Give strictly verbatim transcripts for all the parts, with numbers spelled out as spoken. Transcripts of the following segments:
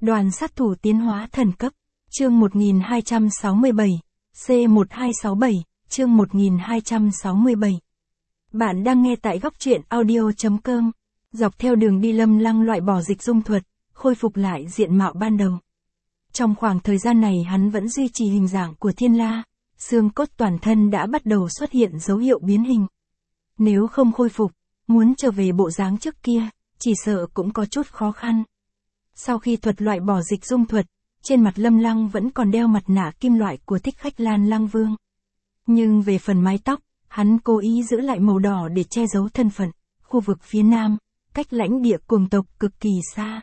Đoàn sát thủ tiến hóa thần cấp, chương một nghìn hai trăm sáu mươi bảy, C một hai sáu bảy, chương một nghìn hai trăm sáu mươi bảy. Bạn đang nghe tại góc truyện audio.com, dọc theo đường đi Lâm Lăng loại bỏ dịch dung thuật, khôi phục lại diện mạo ban đầu. Trong khoảng thời gian này hắn vẫn duy trì hình dạng của Thiên La, xương cốt toàn thân đã bắt đầu xuất hiện dấu hiệu biến hình. Nếu không khôi phục, muốn trở về bộ dáng trước kia, chỉ sợ cũng có chút khó khăn. Sau khi thuật loại bỏ dịch dung thuật, trên mặt Lâm Lăng vẫn còn đeo mặt nạ kim loại của Thích Khách Lan Lăng Vương. Nhưng về phần mái tóc, hắn cố ý giữ lại màu đỏ để che giấu thân phận, khu vực phía nam, cách lãnh địa cuồng tộc cực kỳ xa.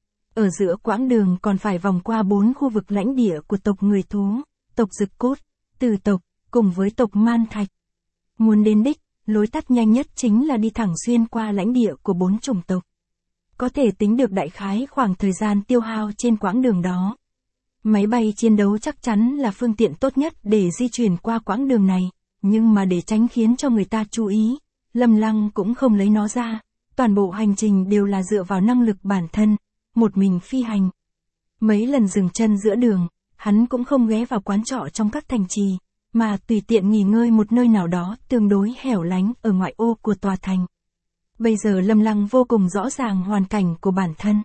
Ở giữa quãng đường còn phải vòng qua bốn khu vực lãnh địa của tộc người thú, tộc Dực Cốt, Từ tộc, cùng với tộc Man Thạch. Muốn đến đích, lối tắt nhanh nhất chính là đi thẳng xuyên qua lãnh địa của bốn chủng tộc. Có thể tính được đại khái khoảng thời gian tiêu hao trên quãng đường đó. Máy bay chiến đấu chắc chắn là phương tiện tốt nhất để di chuyển qua quãng đường này, nhưng mà để tránh khiến cho người ta chú ý, Lâm Lăng cũng không lấy nó ra, toàn bộ hành trình đều là dựa vào năng lực bản thân, một mình phi hành. Mấy lần dừng chân giữa đường, hắn cũng không ghé vào quán trọ trong các thành trì, mà tùy tiện nghỉ ngơi một nơi nào đó tương đối hẻo lánh ở ngoại ô của tòa thành. Bây giờ Lâm Lăng vô cùng rõ ràng hoàn cảnh của bản thân.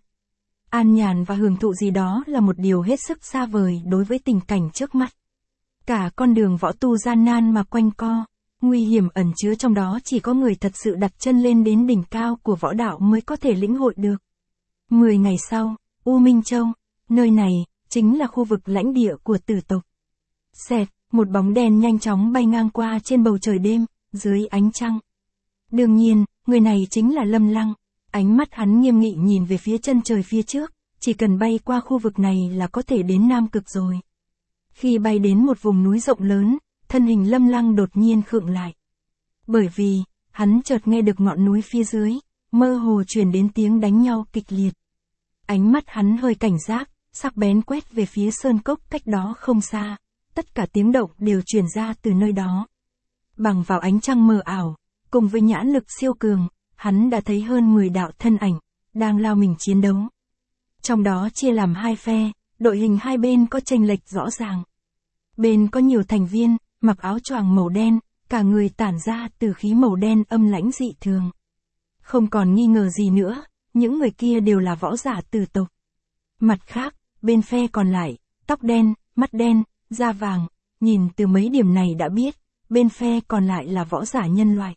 An nhàn và hưởng thụ gì đó là một điều hết sức xa vời đối với tình cảnh trước mắt. Cả con đường võ tu gian nan mà quanh co, nguy hiểm ẩn chứa trong đó chỉ có người thật sự đặt chân lên đến đỉnh cao của võ đạo mới có thể lĩnh hội được. Mười ngày sau, U Minh Châu, nơi này, chính là khu vực lãnh địa của Tử tộc. Xẹt, một bóng đèn nhanh chóng bay ngang qua trên bầu trời đêm, dưới ánh trăng. Đương nhiên, người này chính là Lâm Lăng. Ánh mắt hắn nghiêm nghị nhìn về phía chân trời phía trước, chỉ cần bay qua khu vực này là có thể đến Nam Cực rồi. Khi bay đến một vùng núi rộng lớn, thân hình Lâm Lăng đột nhiên khựng lại. Bởi vì, hắn chợt nghe được ngọn núi phía dưới, mơ hồ truyền đến tiếng đánh nhau kịch liệt. Ánh mắt hắn hơi cảnh giác, sắc bén quét về phía sơn cốc cách đó không xa, tất cả tiếng động đều truyền ra từ nơi đó. Bằng vào ánh trăng mờ ảo, cùng với nhãn lực siêu cường, hắn đã thấy hơn mười đạo thân ảnh, đang lao mình chiến đấu. Trong đó chia làm hai phe, đội hình hai bên có chênh lệch rõ ràng. Bên có nhiều thành viên, mặc áo choàng màu đen, cả người tản ra từ khí màu đen âm lãnh dị thường. Không còn nghi ngờ gì nữa, những người kia đều là võ giả Tử tộc. Mặt khác, bên phe còn lại, tóc đen, mắt đen, da vàng, nhìn từ mấy điểm này đã biết, bên phe còn lại là võ giả nhân loại.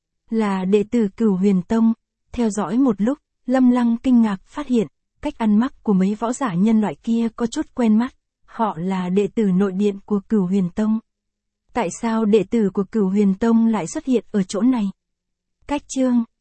Là đệ tử Cửu Huyền Tông. Theo dõi một lúc, Lâm Lăng kinh ngạc phát hiện, cách ăn mặc của mấy võ giả nhân loại kia có chút quen mắt, họ là đệ tử nội điện của Cửu Huyền Tông. Tại sao đệ tử của Cửu Huyền Tông lại xuất hiện ở chỗ này? Cách chương